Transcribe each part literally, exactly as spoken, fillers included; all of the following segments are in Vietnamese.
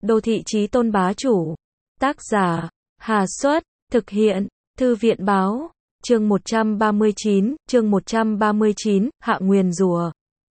Đô thị chí tôn bá chủ. Tác giả, Hà Xuất, thực hiện, Thư viện báo, chương một trăm ba mươi chín, chương một trăm ba mươi chín, hạ nguyền rủa.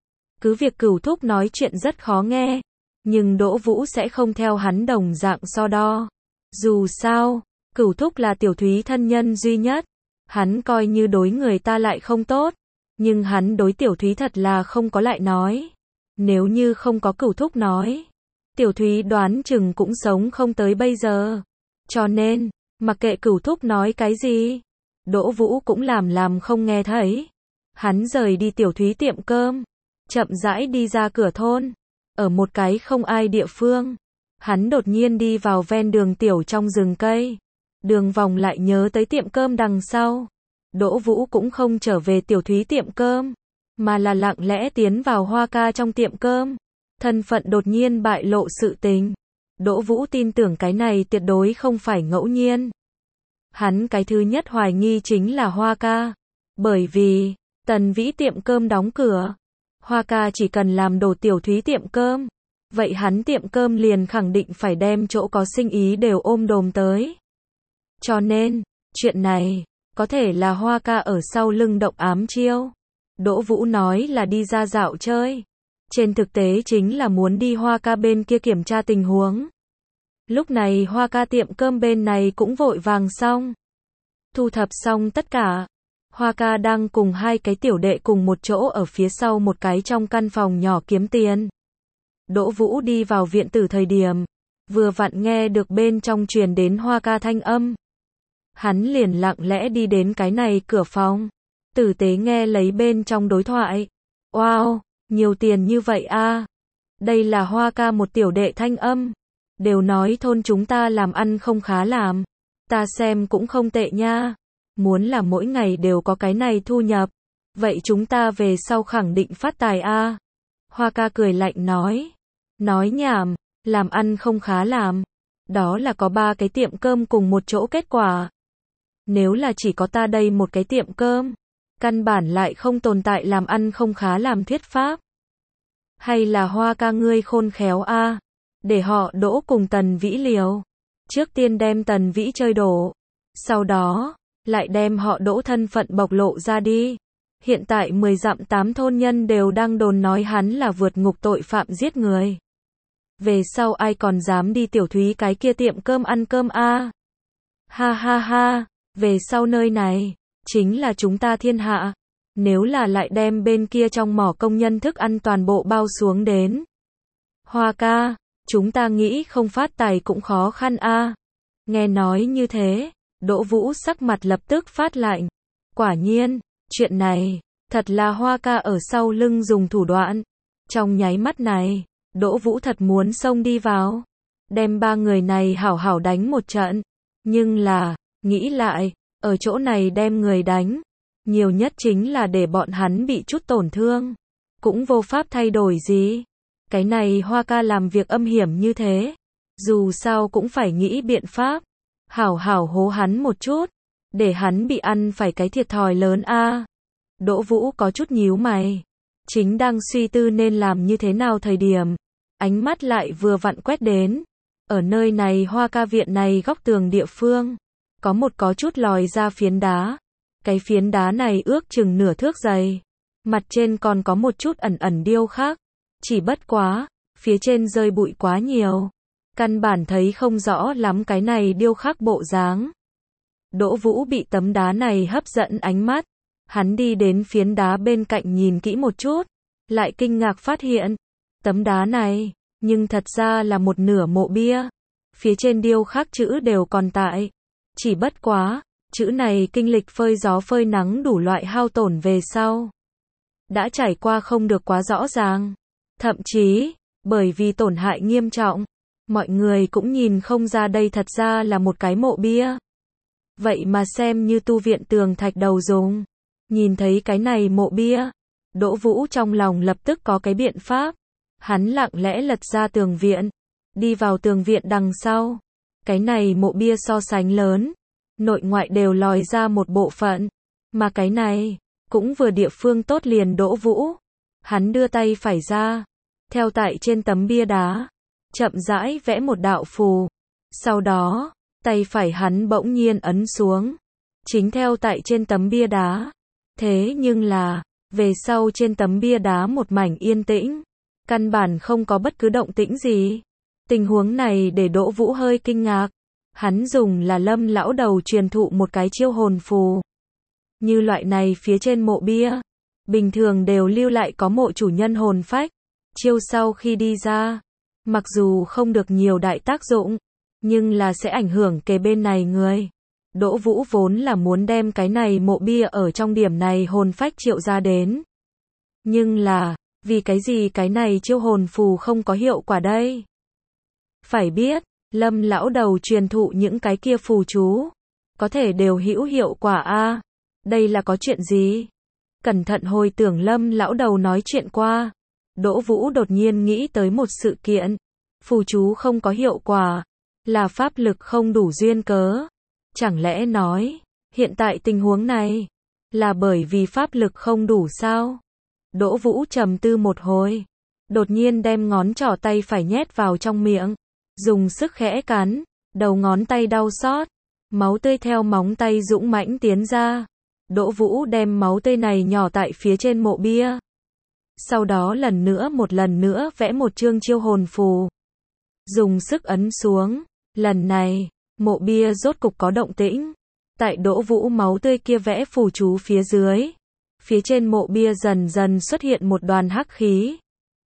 Cứ việc Cửu Thúc nói chuyện rất khó nghe, nhưng Đỗ Vũ sẽ không theo hắn đồng dạng so đo. Dù sao, Cửu Thúc là Tiểu Thúy thân nhân duy nhất, hắn coi như đối người ta lại không tốt, nhưng hắn đối Tiểu Thúy thật là không có lại nói. Nếu như không có Cửu Thúc nói, Tiểu Thúy đoán chừng cũng sống không tới bây giờ. Cho nên, mặc kệ Cửu Thúc nói cái gì, Đỗ Vũ cũng làm làm không nghe thấy. Hắn rời đi Tiểu Thúy tiệm cơm, chậm rãi đi ra cửa thôn, ở một cái không ai địa phương. Hắn đột nhiên đi vào ven đường tiểu trong rừng cây. Đường vòng lại nhớ tới tiệm cơm đằng sau. Đỗ Vũ cũng không trở về Tiểu Thúy tiệm cơm, mà là lặng lẽ tiến vào Hoa Ca trong tiệm cơm. Thân phận đột nhiên bại lộ sự tình. Đỗ Vũ tin tưởng cái này tuyệt đối không phải ngẫu nhiên. Hắn cái thứ nhất hoài nghi chính là Hoa Ca. Bởi vì, Tần Vĩ tiệm cơm đóng cửa. Hoa Ca chỉ cần làm đổ Tiểu Thúy tiệm cơm. Vậy hắn tiệm cơm liền khẳng định phải đem chỗ có sinh ý đều ôm đồm tới. Cho nên, chuyện này, có thể là Hoa Ca ở sau lưng động ám chiêu. Đỗ Vũ nói là đi ra dạo chơi. Trên thực tế chính là muốn đi Hoa Ca bên kia kiểm tra tình huống. Lúc này Hoa Ca tiệm cơm bên này cũng vội vàng xong. Thu thập xong tất cả. Hoa Ca đang cùng hai cái tiểu đệ cùng một chỗ ở phía sau một cái trong căn phòng nhỏ kiếm tiền. Đỗ Vũ đi vào viện tử thời điểm, vừa vặn nghe được bên trong truyền đến Hoa Ca thanh âm. Hắn liền lặng lẽ đi đến cái này cửa phòng, tử tế nghe lấy bên trong đối thoại. Wow, nhiều tiền như vậy a. Đây là Hoa Ca một tiểu đệ thanh âm. Đều nói thôn chúng ta làm ăn không khá làm. Ta xem cũng không tệ nha. Muốn là mỗi ngày đều có cái này thu nhập. Vậy chúng ta về sau khẳng định phát tài a. Hoa Ca cười lạnh nói. Nói nhảm, làm ăn không khá làm. Đó là có ba cái tiệm cơm cùng một chỗ kết quả. Nếu là chỉ có ta đây một cái tiệm cơm, căn bản lại không tồn tại làm ăn không khá làm thuyết pháp. Hay là Hoa Ca ngươi khôn khéo a, để họ Đỗ cùng Tần Vĩ liều. Trước tiên đem Tần Vĩ chơi đổ, sau đó lại đem họ Đỗ thân phận bộc lộ ra đi. Hiện tại mười dặm tám thôn nhân đều đang đồn nói hắn là vượt ngục tội phạm giết người. Về sau ai còn dám đi Tiểu Thúy cái kia tiệm cơm ăn cơm a? Ha ha ha, về sau nơi này chính là chúng ta thiên hạ. Nếu là lại đem bên kia trong mỏ công nhân thức ăn toàn bộ bao xuống đến. Hoa Ca, chúng ta nghĩ không phát tài cũng khó khăn a. Nghe nói như thế, Đỗ Vũ sắc mặt lập tức phát lạnh. Quả nhiên, chuyện này, thật là Hoa Ca ở sau lưng dùng thủ đoạn. Trong nháy mắt này, Đỗ Vũ thật muốn xông đi vào, đem ba người này hảo hảo đánh một trận. Nhưng là, nghĩ lại, ở chỗ này đem người đánh, nhiều nhất chính là để bọn hắn bị chút tổn thương, cũng vô pháp thay đổi gì. Cái này Hoa Ca làm việc âm hiểm như thế, dù sao cũng phải nghĩ biện pháp, hảo hảo hố hắn một chút, để hắn bị ăn phải cái thiệt thòi lớn a. Đỗ Vũ có chút nhíu mày, chính đang suy tư nên làm như thế nào thời điểm, ánh mắt lại vừa vặn quét đến. Ở nơi này Hoa Ca viện này góc tường địa phương, có một có chút lòi ra phiến đá. Cái phiến đá này ước chừng nửa thước dày. Mặt trên còn có một chút ẩn ẩn điêu khắc. Chỉ bất quá, phía trên rơi bụi quá nhiều. Căn bản thấy không rõ lắm cái này điêu khắc bộ dáng. Đỗ Vũ bị tấm đá này hấp dẫn ánh mắt. Hắn đi đến phiến đá bên cạnh nhìn kỹ một chút. Lại kinh ngạc phát hiện. Tấm đá này, nhưng thật ra là một nửa mộ bia. Phía trên điêu khắc chữ đều còn tại. Chỉ bất quá, chữ này kinh lịch phơi gió phơi nắng đủ loại hao tổn về sau. Đã trải qua không được quá rõ ràng. Thậm chí, bởi vì tổn hại nghiêm trọng, mọi người cũng nhìn không ra đây thật ra là một cái mộ bia. Vậy mà xem như tu viện tường thạch đầu dùng. Nhìn thấy cái này mộ bia, Đỗ Vũ trong lòng lập tức có cái biện pháp. Hắn lặng lẽ lật ra tường viện, đi vào tường viện đằng sau. Cái này mộ bia so sánh lớn, nội ngoại đều lòi ra một bộ phận, mà cái này cũng vừa địa phương tốt liền Đỗ Vũ. Hắn đưa tay phải ra, theo tại trên tấm bia đá, chậm rãi vẽ một đạo phù. Sau đó, tay phải hắn bỗng nhiên ấn xuống, chính theo tại trên tấm bia đá. Thế nhưng là, về sau trên tấm bia đá một mảnh yên tĩnh, căn bản không có bất cứ động tĩnh gì. Tình huống này để Đỗ Vũ hơi kinh ngạc. Hắn dùng là Lâm lão đầu truyền thụ một cái chiêu hồn phù. Như loại này phía trên mộ bia, bình thường đều lưu lại có mộ chủ nhân hồn phách. Chiêu sau khi đi ra, mặc dù không được nhiều đại tác dụng, nhưng là sẽ ảnh hưởng kề bên này người. Đỗ Vũ vốn là muốn đem cái này mộ bia ở trong điểm này hồn phách triệu ra đến. Nhưng là, vì cái gì cái này chiêu hồn phù không có hiệu quả đây? Phải biết, Lâm lão đầu truyền thụ những cái kia phù chú, có thể đều hữu hiệu quả a. Đây là có chuyện gì? Cẩn thận hồi tưởng Lâm lão đầu nói chuyện qua, Đỗ Vũ đột nhiên nghĩ tới một sự kiện. Phù chú không có hiệu quả, là pháp lực không đủ duyên cớ. Chẳng lẽ nói, hiện tại tình huống này, là bởi vì pháp lực không đủ sao? Đỗ Vũ trầm tư một hồi, đột nhiên đem ngón trỏ tay phải nhét vào trong miệng, dùng sức khẽ cắn, đầu ngón tay đau xót, máu tươi theo móng tay dũng mãnh tiến ra. Đỗ Vũ đem máu tươi này nhỏ tại phía trên mộ bia. Sau đó lần nữa một lần nữa vẽ một chương chiêu hồn phù. Dùng sức ấn xuống, lần này, mộ bia rốt cục có động tĩnh. Tại Đỗ Vũ máu tươi kia vẽ phù chú phía dưới, phía trên mộ bia dần dần xuất hiện một đoàn hắc khí.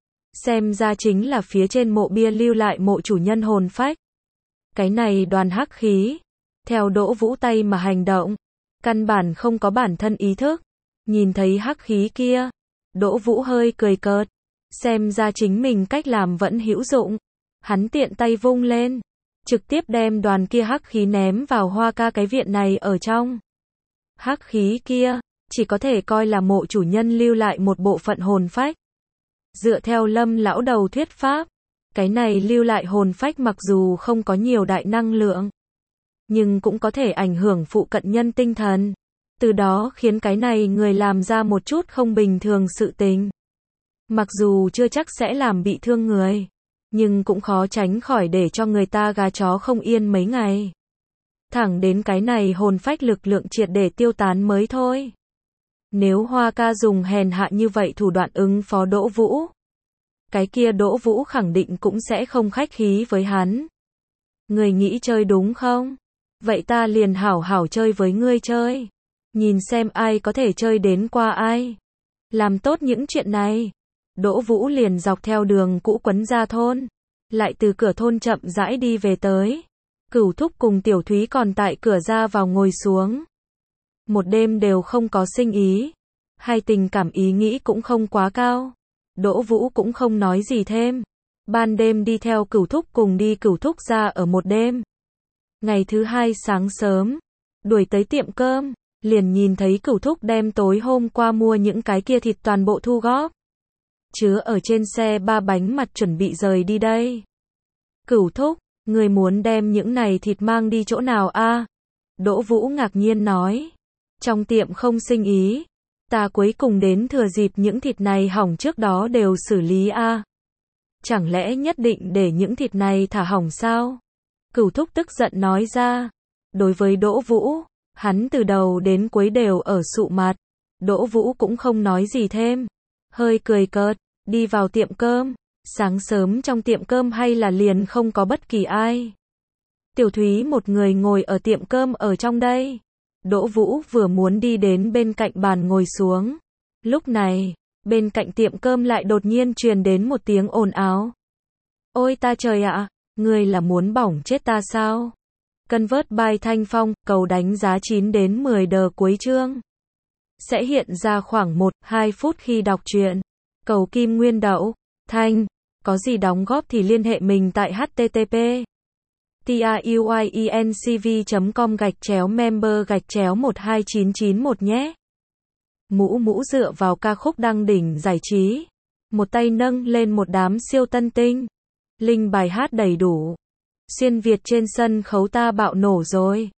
Xem ra chính là phía trên mộ bia lưu lại mộ chủ nhân hồn phách. Cái này đoàn hắc khí, theo Đỗ Vũ tay mà hành động, căn bản không có bản thân ý thức. Nhìn thấy hắc khí kia, Đỗ Vũ hơi cười cợt, xem ra chính mình cách làm vẫn hữu dụng. Hắn tiện tay vung lên, trực tiếp đem đoàn kia hắc khí ném vào Hoa Ca cái viện này ở trong. Hắc khí kia, chỉ có thể coi là mộ chủ nhân lưu lại một bộ phận hồn phách. Dựa theo Lâm lão đầu thuyết pháp, cái này lưu lại hồn phách mặc dù không có nhiều đại năng lượng, nhưng cũng có thể ảnh hưởng phụ cận nhân tinh thần. Từ đó khiến cái này người làm ra một chút không bình thường sự tình. Mặc dù chưa chắc sẽ làm bị thương người, nhưng cũng khó tránh khỏi để cho người ta gà chó không yên mấy ngày. Thẳng đến cái này hồn phách lực lượng triệt để tiêu tán mới thôi. Nếu Hoa Ca dùng hèn hạ như vậy thủ đoạn ứng phó Đỗ Vũ, cái kia Đỗ Vũ khẳng định cũng sẽ không khách khí với hắn. Người nghĩ chơi đúng không? Vậy ta liền hảo hảo chơi với ngươi chơi. Nhìn xem ai có thể chơi đến qua ai. Làm tốt những chuyện này, Đỗ Vũ liền dọc theo đường cũ quấn ra thôn, lại từ cửa thôn chậm rãi đi về tới. Cửu Thúc cùng Tiểu Thúy còn tại cửa ra vào ngồi xuống. Một đêm đều không có sinh ý, hai tình cảm ý nghĩ cũng không quá cao. Đỗ Vũ cũng không nói gì thêm. Ban đêm đi theo Cửu Thúc cùng đi Cửu Thúc ra ở một đêm. Ngày thứ hai sáng sớm, đuổi tới tiệm cơm, liền nhìn thấy Cửu Thúc đem tối hôm qua mua những cái kia thịt toàn bộ thu góp, chứa ở trên xe ba bánh mặt chuẩn bị rời đi đây. Cửu Thúc, người muốn đem những này thịt mang đi chỗ nào a? Đỗ Vũ ngạc nhiên nói. Trong tiệm không sinh ý, ta cuối cùng đến thừa dịp những thịt này hỏng trước đó đều xử lý a. Chẳng lẽ nhất định để những thịt này thả hỏng sao? Cửu Thúc tức giận nói ra. Đối với Đỗ Vũ, hắn từ đầu đến cuối đều ở sụ mặt. Đỗ Vũ cũng không nói gì thêm, hơi cười cợt, đi vào tiệm cơm. Sáng sớm trong tiệm cơm hay là liền không có bất kỳ ai. Tiểu Thúy một người ngồi ở tiệm cơm ở trong đây. Đỗ Vũ vừa muốn đi đến bên cạnh bàn ngồi xuống. Lúc này, bên cạnh tiệm cơm lại đột nhiên truyền đến một tiếng ồn ào. Ôi ta trời ạ, người là muốn bỏng chết ta sao? Convert by Thanh Phong, cầu đánh giá chín đến mười đờ cuối chương. Sẽ hiện ra khoảng một đến hai phút khi đọc truyện. Cầu Kim Nguyên Đậu, Thanh, có gì đóng góp thì liên hệ mình tại h t t p truyencv chấm com gạch chéo member gạch chéo một hai chín chín một nhé. Mũ mũ dựa vào ca khúc đăng đỉnh giải trí. Một tay nâng lên một đám siêu tân tinh. Linh bài hát đầy đủ. Xuyên Việt trên sân khấu ta bạo nổ rồi.